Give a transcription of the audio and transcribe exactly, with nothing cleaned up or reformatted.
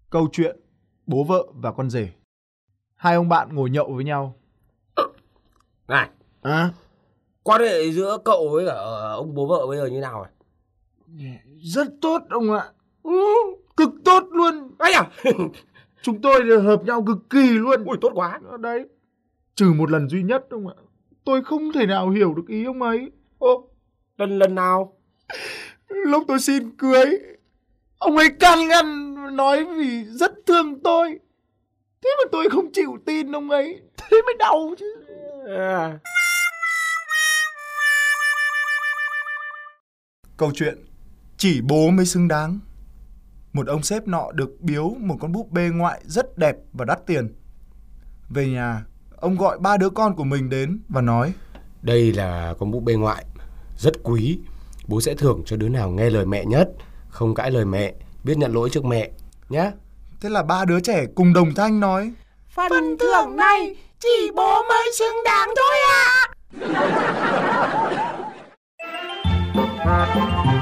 Câu chuyện bố vợ và con rể. Hai ông bạn ngồi nhậu với nhau. Này, À? quan hệ giữa cậu với cả ông bố vợ bây giờ như nào rồi? Rất tốt ông ạ. Ừ, cực tốt luôn. Ấy à? Chúng tôi hợp nhau cực kỳ luôn. Ui, tốt quá. Đấy. Trừ một lần duy nhất ông ạ. Tôi không thể nào hiểu được ý ông ấy. Ô, lần lần nào? Lúc tôi xin cưới, ông ấy can ngăn nói vì rất thương tôi. Thế mà tôi không chịu tin ông ấy. Thế mới đau chứ. À. Câu chuyện chỉ bố mới xứng đáng. Một ông sếp nọ được biếu một con búp bê ngoại rất đẹp và đắt tiền. Về nhà, ông gọi ba đứa con của mình đến và nói: Đây là con búp bê ngoại, rất quý. Bố sẽ thưởng cho đứa nào nghe lời mẹ nhất, không cãi lời mẹ, biết nhận lỗi trước mẹ nhá. Thế là ba đứa trẻ cùng đồng thanh nói: Phần, Phần thưởng này chỉ bố mới xứng đáng thôi ạ. À.